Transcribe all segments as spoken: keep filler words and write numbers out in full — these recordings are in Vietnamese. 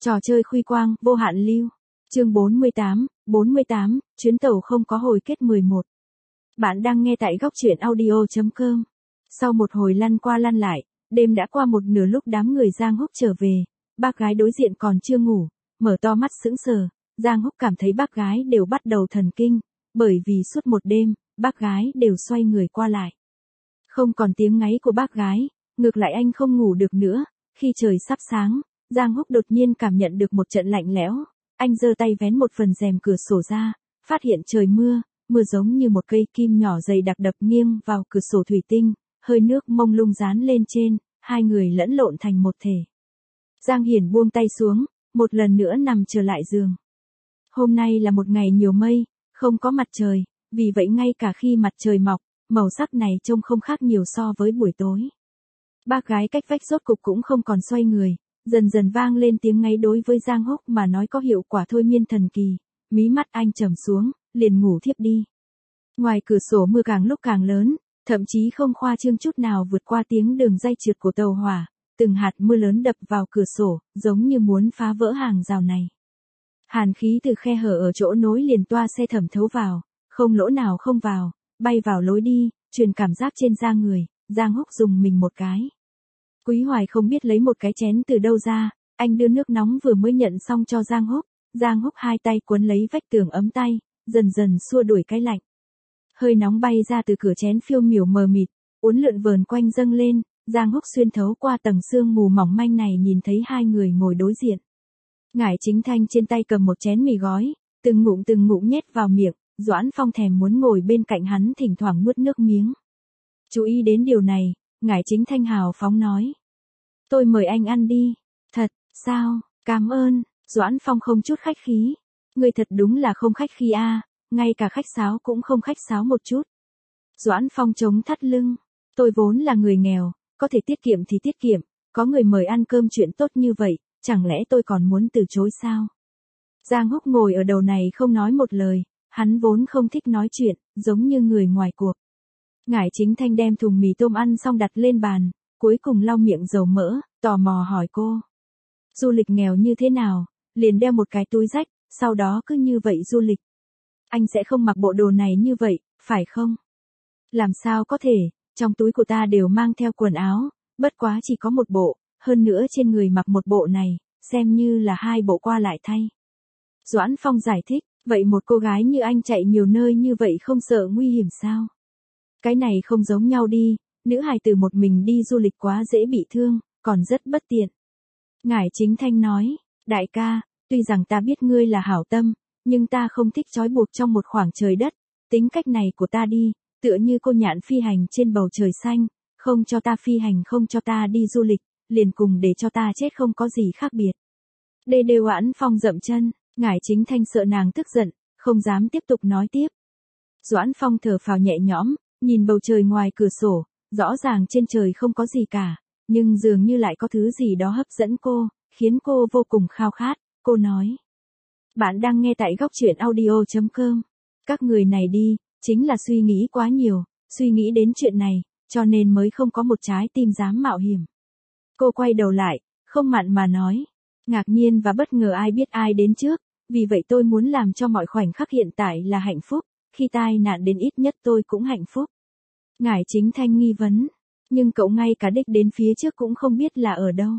Trò chơi khuy quang, vô hạn lưu. Chương bốn mươi tám, bốn mươi tám, chuyến tàu không có hồi kết mười một. Bạn đang nghe tại góc truyện audio chấm com. Sau một hồi lăn qua lăn lại, đêm đã qua một nửa lúc đám người Giang Húc trở về, bác gái đối diện còn chưa ngủ, mở to mắt sững sờ, Giang Húc cảm thấy bác gái đều bắt đầu thần kinh, bởi vì suốt một đêm, bác gái đều xoay người qua lại. Không còn tiếng ngáy của bác gái, ngược lại anh không ngủ được nữa, khi trời sắp sáng, Giang Húc đột nhiên cảm nhận được một trận lạnh lẽo, anh giơ tay vén một phần rèm cửa sổ ra, phát hiện trời mưa, mưa giống như một cây kim nhỏ dày đặc đập nghiêng vào cửa sổ thủy tinh, hơi nước mông lung dán lên trên, hai người lẫn lộn thành một thể. Giang Hiển buông tay xuống, một lần nữa nằm trở lại giường. Hôm nay là một ngày nhiều mây, không có mặt trời, vì vậy ngay cả khi mặt trời mọc, màu sắc này trông không khác nhiều so với buổi tối. Bác gái cách vách rốt cục cũng không còn xoay người, dần dần vang lên tiếng ngáy đối với Giang Húc mà nói có hiệu quả thôi miên thần kỳ, mí mắt anh trầm xuống, liền ngủ thiếp đi. Ngoài cửa sổ mưa càng lúc càng lớn, thậm chí không khoa trương chút nào vượt qua tiếng đường ray trượt của tàu hỏa, từng hạt mưa lớn đập vào cửa sổ, giống như muốn phá vỡ hàng rào này. Hàn khí từ khe hở ở chỗ nối liền toa xe thẩm thấu vào, không lỗ nào không vào, bay vào lối đi, truyền cảm giác trên da người, Giang Húc dùng mình một cái. Quý Hoài không biết lấy một cái chén từ đâu ra, anh đưa nước nóng vừa mới nhận xong cho Giang Húc, Giang Húc hai tay cuốn lấy vách tường ấm tay, dần dần xua đuổi cái lạnh. Hơi nóng bay ra từ cửa chén phiêu miểu mờ mịt, uốn lượn vờn quanh dâng lên, Giang Húc xuyên thấu qua tầng sương mù mỏng manh này nhìn thấy hai người ngồi đối diện. Ngải Chính Thanh trên tay cầm một chén mì gói, từng ngụm từng ngụm nhét vào miệng, Doãn Phong thèm muốn ngồi bên cạnh hắn thỉnh thoảng nuốt nước miếng. Chú ý đến điều này, Ngải Chính Thanh hào phóng nói. Tôi mời anh ăn đi. Thật, sao, cảm ơn, Doãn Phong không chút khách khí. Người thật đúng là không khách khí a, ngay cả khách sáo cũng không khách sáo một chút. Doãn Phong chống thắt lưng. Tôi vốn là người nghèo, có thể tiết kiệm thì tiết kiệm, có người mời ăn cơm chuyện tốt như vậy, chẳng lẽ tôi còn muốn từ chối sao? Giang Húc ngồi ở đầu này không nói một lời, hắn vốn không thích nói chuyện, giống như người ngoài cuộc. Ngải Chính Thanh đem thùng mì tôm ăn xong đặt lên bàn, cuối cùng lau miệng dầu mỡ, tò mò hỏi cô. Du lịch nghèo như thế nào, liền đeo một cái túi rách, sau đó cứ như vậy du lịch. Anh sẽ không mặc bộ đồ này như vậy, phải không? Làm sao có thể, trong túi của ta đều mang theo quần áo, bất quá chỉ có một bộ, hơn nữa trên người mặc một bộ này, xem như là hai bộ qua lại thay. Doãn Phong giải thích, vậy một cô gái như anh chạy nhiều nơi như vậy không sợ nguy hiểm sao? Cái này không giống nhau đi, nữ hài tử một mình đi du lịch quá dễ bị thương, còn rất bất tiện. Ngải Chính Thanh nói, đại ca, tuy rằng ta biết ngươi là hảo tâm, nhưng ta không thích trói buộc trong một khoảng trời đất, tính cách này của ta đi, tựa như cô nhạn phi hành trên bầu trời xanh, không cho ta phi hành không cho ta đi du lịch, liền cùng để cho ta chết không có gì khác biệt. Đê đê Doãn Phong dậm chân, Ngải Chính Thanh sợ nàng tức giận, không dám tiếp tục nói tiếp. Doãn Phong thở phào nhẹ nhõm, nhìn bầu trời ngoài cửa sổ, rõ ràng trên trời không có gì cả, nhưng dường như lại có thứ gì đó hấp dẫn cô, khiến cô vô cùng khao khát, cô nói. Bạn đang nghe tại góc truyện audio chấm com. Các người này đi, chính là suy nghĩ quá nhiều, suy nghĩ đến chuyện này, cho nên mới không có một trái tim dám mạo hiểm. Cô quay đầu lại, không mặn mà nói. Ngạc nhiên và bất ngờ ai biết ai đến trước, vì vậy tôi muốn làm cho mọi khoảnh khắc hiện tại là hạnh phúc, khi tai nạn đến ít nhất tôi cũng hạnh phúc. Ngải Chính Thanh nghi vấn, nhưng cậu ngay cả đích đến phía trước cũng không biết là ở đâu.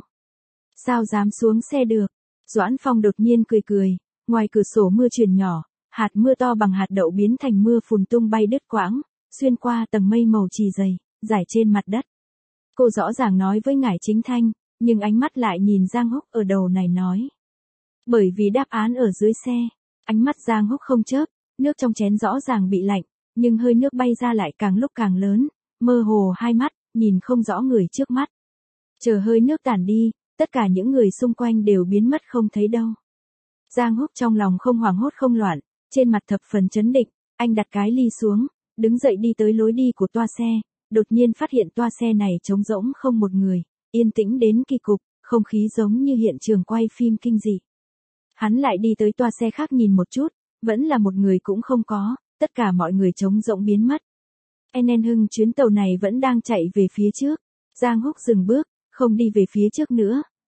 Sao dám xuống xe được? Doãn Phong đột nhiên cười cười, ngoài cửa sổ mưa truyền nhỏ, hạt mưa to bằng hạt đậu biến thành mưa phùn tung bay đứt quãng, xuyên qua tầng mây màu chì dày, rải trên mặt đất. Cô rõ ràng nói với Ngải Chính Thanh, nhưng ánh mắt lại nhìn Giang Húc ở đầu này nói. Bởi vì đáp án ở dưới xe, ánh mắt Giang Húc không chớp, nước trong chén rõ ràng bị lạnh, nhưng hơi nước bay ra lại càng lúc càng lớn, mơ hồ hai mắt, nhìn không rõ người trước mắt. Chờ hơi nước tản đi, tất cả những người xung quanh đều biến mất không thấy đâu. Giang Húc trong lòng không hoảng hốt không loạn, trên mặt thập phần chấn định, anh đặt cái ly xuống, đứng dậy đi tới lối đi của toa xe, đột nhiên phát hiện toa xe này trống rỗng không một người, yên tĩnh đến kỳ cục, không khí giống như hiện trường quay phim kinh dị. Hắn lại đi tới toa xe khác nhìn một chút, vẫn là một người cũng không có, tất cả mọi người trống rỗng biến mất. en en Hưng chuyến tàu này vẫn đang chạy về phía trước, Giang Húc dừng bước, không đi về phía trước nữa,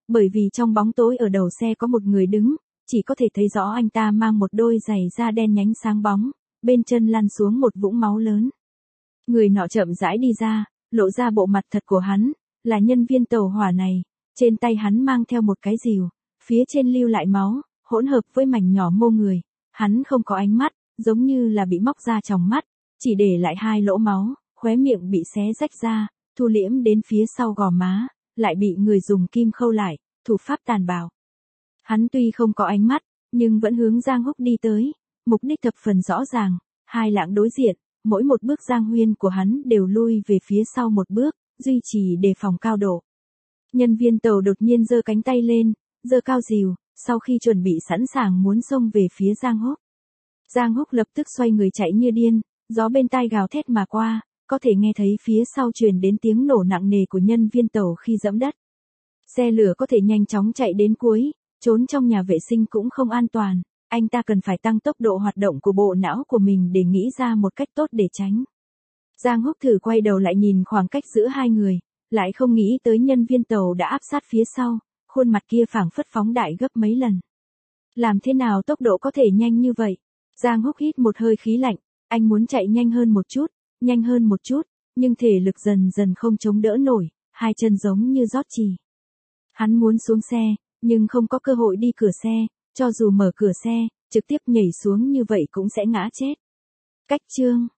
Bởi vì trong bóng tối ở đầu xe có một người đứng, chỉ có thể thấy rõ anh ta mang một đôi giày da đen nhánh sáng bóng, bên chân lăn xuống một vũng máu lớn. Người nọ chậm rãi đi ra, lộ ra bộ mặt thật của hắn, là nhân viên tàu hỏa này, trên tay hắn mang theo một cái rìu, phía trên lưu lại máu, hỗn hợp với mảnh nhỏ mô người, hắn không có ánh mắt, giống như là bị móc ra tròng mắt, chỉ để lại hai lỗ máu, khóe miệng bị xé rách ra, thu liễm đến phía sau gò má, lại bị người dùng kim khâu lại, thủ pháp tàn bạo. Hắn tuy không có ánh mắt, nhưng vẫn hướng Giang Húc đi tới, mục đích thập phần rõ ràng, hai lạng đối diện, mỗi một bước Giang Huyên của hắn đều lui về phía sau một bước, duy trì đề phòng cao độ. Nhân viên tàu đột nhiên giơ cánh tay lên, giơ cao rìu, sau khi chuẩn bị sẵn sàng muốn xông về phía Giang Húc. Giang Húc lập tức xoay người chạy như điên, gió bên tai gào thét mà qua, có thể nghe thấy phía sau truyền đến tiếng nổ nặng nề của nhân viên tàu khi dẫm đất. Xe lửa có thể nhanh chóng chạy đến cuối, trốn trong nhà vệ sinh cũng không an toàn, anh ta cần phải tăng tốc độ hoạt động của bộ não của mình để nghĩ ra một cách tốt để tránh. Giang Húc thử quay đầu lại nhìn khoảng cách giữa hai người, lại không nghĩ tới nhân viên tàu đã áp sát phía sau, khuôn mặt kia phảng phất phóng đại gấp mấy lần. Làm thế nào tốc độ có thể nhanh như vậy? Giang Húc hít một hơi khí lạnh, anh muốn chạy nhanh hơn một chút, nhanh hơn một chút, nhưng thể lực dần dần không chống đỡ nổi, hai chân giống như rót chì. Hắn muốn xuống xe, nhưng không có cơ hội đi cửa xe, cho dù mở cửa xe, trực tiếp nhảy xuống như vậy cũng sẽ ngã chết. Cách chương